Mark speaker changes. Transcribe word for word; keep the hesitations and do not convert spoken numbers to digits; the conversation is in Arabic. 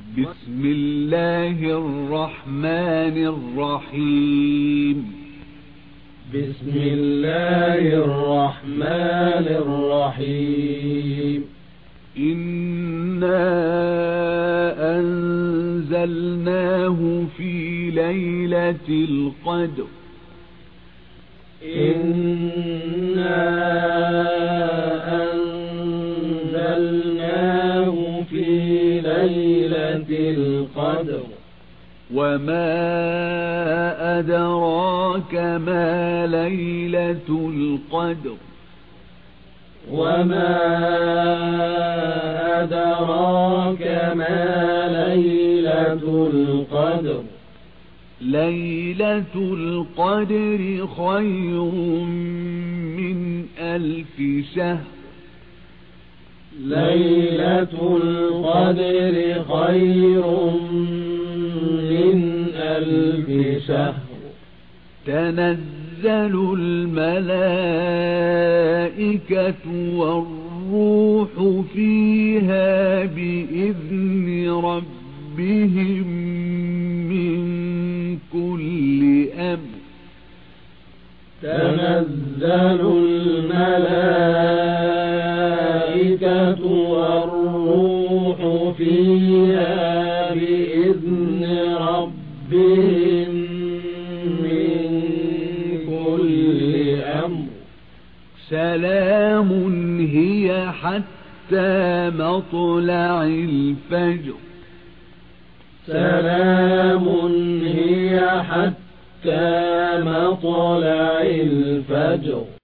Speaker 1: بسم الله الرحمن الرحيم
Speaker 2: بسم الله الرحمن الرحيم
Speaker 1: إنا أنزلناه في ليلة القدر
Speaker 2: إنا أنزلناه في ليلة القدر
Speaker 1: وما أدراك ما ليلة القدر
Speaker 2: وما أدراك ما ليلة القدر
Speaker 1: ليلة القدر خير من ألف شهر
Speaker 2: ليلة القدر خير من ألف شهر
Speaker 1: تنزل الملائكة والروح فيها بإذن ربهم من كل أمر
Speaker 2: تنزل الملائكة والروح فيها بإذن ربهم من كل أمر
Speaker 1: سلام هي حتى مطلع الفجر
Speaker 2: سلام هي حتى مطلع الفجر